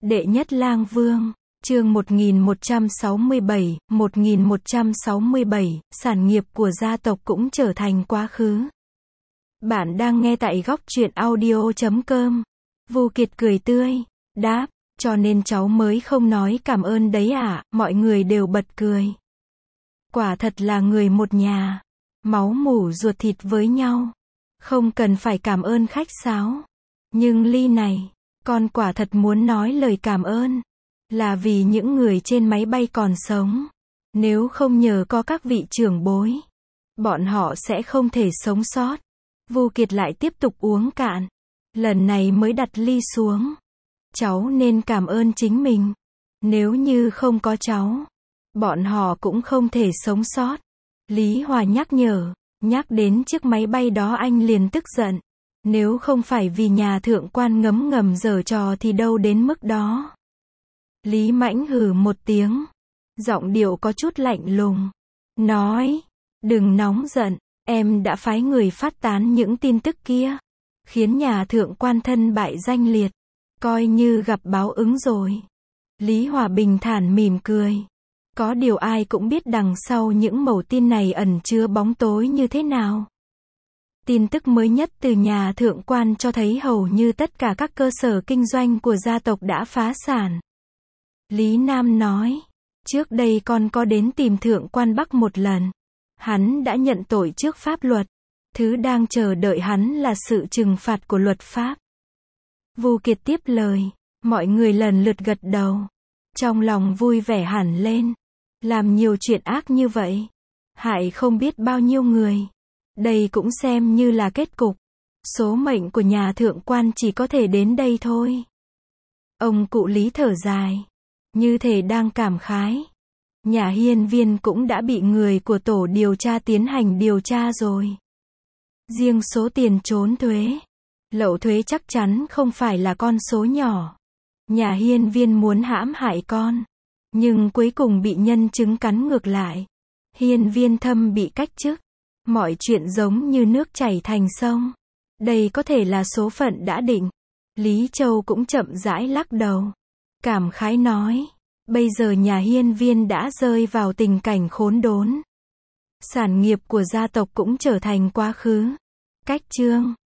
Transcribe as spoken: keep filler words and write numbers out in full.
Đệ nhất lang vương, chương một nghìn một trăm sáu mươi bảy, một nghìn một trăm sáu mươi bảy, sản nghiệp của gia tộc cũng trở thành quá khứ. Bạn đang nghe tại góc truyện audio chấm com. Vu Kiệt cười tươi, đáp, cho nên cháu mới không nói cảm ơn đấy ạ, mọi người đều bật cười. Quả thật là người một nhà, máu mủ ruột thịt với nhau. Không cần phải cảm ơn khách sáo. Nhưng ly này, con quả thật muốn nói lời cảm ơn. Là vì những người trên máy bay còn sống. Nếu không nhờ có các vị trưởng bối, bọn họ sẽ không thể sống sót. Vu Kiệt lại tiếp tục uống cạn. Lần này mới đặt ly xuống. Cháu nên cảm ơn chính mình. Nếu như không có cháu, bọn họ cũng không thể sống sót. Lý Hòa nhắc nhở. Nhắc đến chiếc máy bay đó anh liền tức giận. Nếu không phải vì nhà thượng quan ngấm ngầm giở trò thì đâu đến mức đó. Lý Mãnh hừ một tiếng. Giọng điệu có chút lạnh lùng. Nói, đừng nóng giận, em đã phái người phát tán những tin tức kia. Khiến nhà thượng quan thân bại danh liệt. Coi như gặp báo ứng rồi. Lý Hòa bình thản mỉm cười. Có điều ai cũng biết đằng sau những mẩu tin này ẩn chứa bóng tối như thế nào. Tin tức mới nhất từ nhà thượng quan cho thấy hầu như tất cả các cơ sở kinh doanh của gia tộc đã phá sản. Lý Nam nói, trước đây con có đến tìm thượng quan Bắc một lần. Hắn đã nhận tội trước pháp luật. Thứ đang chờ đợi hắn là sự trừng phạt của luật pháp. Vu Kiệt tiếp lời, mọi người lần lượt gật đầu. Trong lòng vui vẻ hẳn lên. Làm nhiều chuyện ác như vậy, hại không biết bao nhiêu người. Đây cũng xem như là kết cục. Số mệnh của nhà thượng quan chỉ có thể đến đây thôi. Ông cụ Lý thở dài, như thể đang cảm khái. Nhà hiên viên cũng đã bị người của tổ điều tra tiến hành điều tra rồi. Riêng số tiền trốn thuế, lậu thuế chắc chắn không phải là con số nhỏ. Nhà hiên viên muốn hãm hại con, nhưng cuối cùng bị nhân chứng cắn ngược lại. Hiên viên thâm bị cách chức. Mọi chuyện giống như nước chảy thành sông. Đây có thể là số phận đã định. Lý Châu cũng chậm rãi lắc đầu. Cảm khái nói, bây giờ nhà hiên viên đã rơi vào tình cảnh khốn đốn. Sản nghiệp của gia tộc cũng trở thành quá khứ. Cách chương